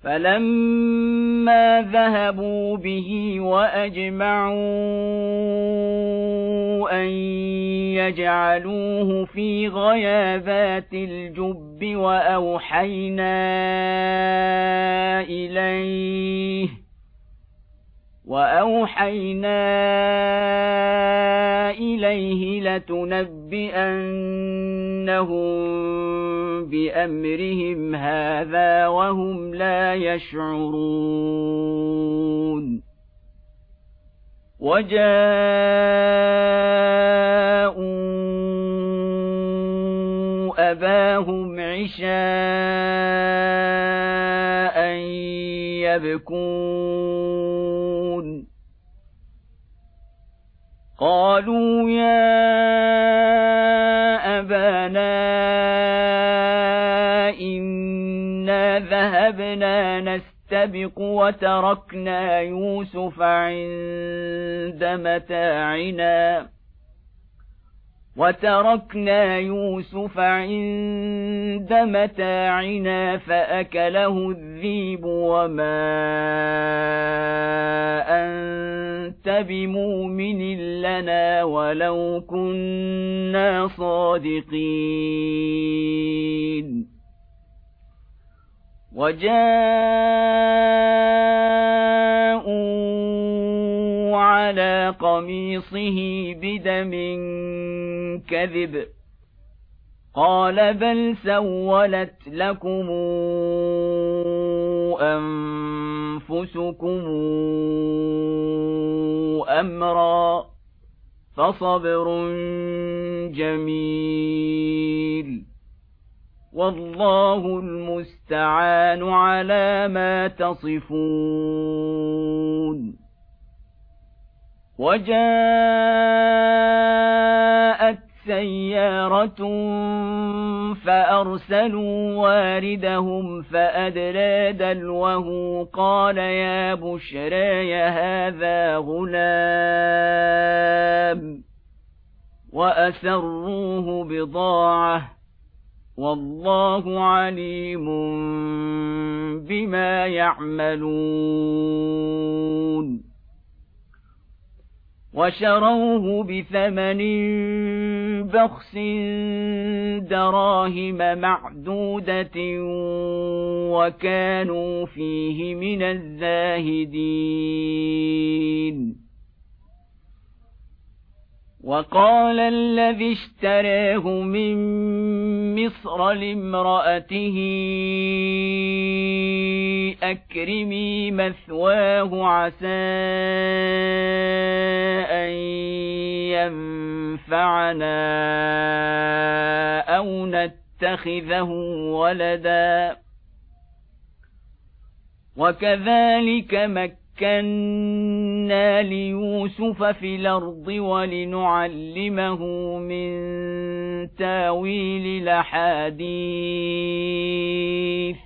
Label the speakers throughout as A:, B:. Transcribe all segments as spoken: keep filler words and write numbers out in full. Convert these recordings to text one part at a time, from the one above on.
A: فلما ذهبوا به وأجمعوا أن يجعلوه في غيابات الجب وأوحينا إليه وأوحينا إليه لتنبئنهم بأمرهم هذا وهم لا يشعرون وجاءوا أباهم عشاء يبكون قالوا يا أبانا إنا ذهبنا نستبق وتركنا يوسف عند متاعنا وتركنا يوسف عند متاعنا فأكله الذئب وما أنت بمؤمن لنا ولو كنا صادقين وجاءوا على قميصه بدم كذب قال بل سولت لكم أنفسكم أمرا فصبر جميل والله المستعان على ما تصفون وجاءت سيارة فأرسلوا واردهم فأدلى دلوه قال يا بشرى هذا غلام وأسروه بضاعة والله عليم بما يعملون وشروه بثمن بخس دراهم معدودة وكانوا فيه من الزاهدين وقال الذي اشتراه من مصر لامرأته أكرمي مثواه عسى أن ينفعنا أو نتخذه ولدا وكذلك مكنا مكنا ليوسف في الأرض ولنعلمه من تاويل الأحاديث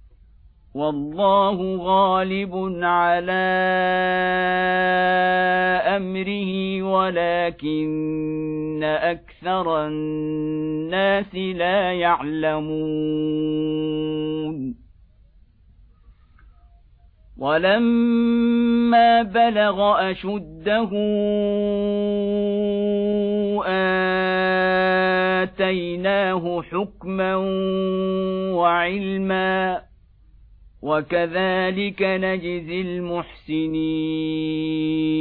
A: والله غالب على أمره ولكن أكثر الناس لا يعلمون ولما بلغ أشده آتيناه حكما وعلما وكذلك نجزي المحسنين